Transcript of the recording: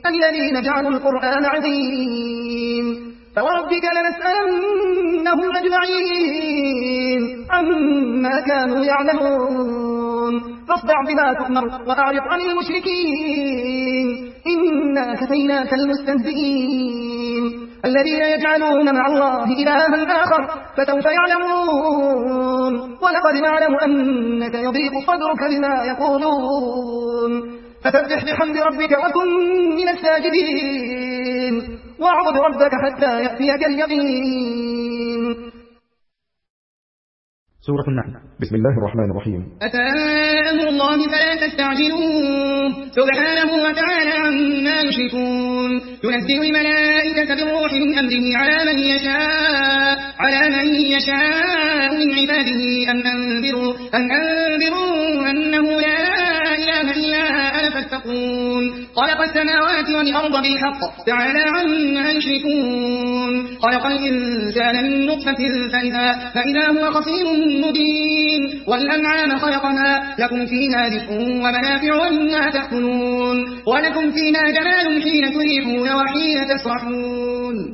الذين جعلوا القرآن عظيم فوربك لنسألنهم أجمعين عما كانوا يعلمون فاصدع بما تؤمر وأعرض عن المشركين إنا كفيناك المستهزئين الذين يجعلون مع الله إلها آخر فسوف يعلمون ولقد نعلم أنك يضيق صدرك بما يقولون فسبح بحمد ربك وكن من الساجدين واعبد ربك حتى يأتيك اليقين. سورة النحل. بسم الله الرحمن الرحيم. أتى أمر الله فلا تستعجلوه سبحانه وتعالى عما يشركون ينزل الملائكة بالروح من أمره على من يشاء من عباده أن أنذروا أنه لا إله إلا أنا فاتقون خلق السماوات والأرض بالحق تعالى عما يشركون خلق الإنسان من نطفة فإذا هو خصيم مبين والأنعام خلقها لكم فيها دفء ومنافع ومنها تأكلون ولكم فيها جمال حين تريحون وحين تسرحون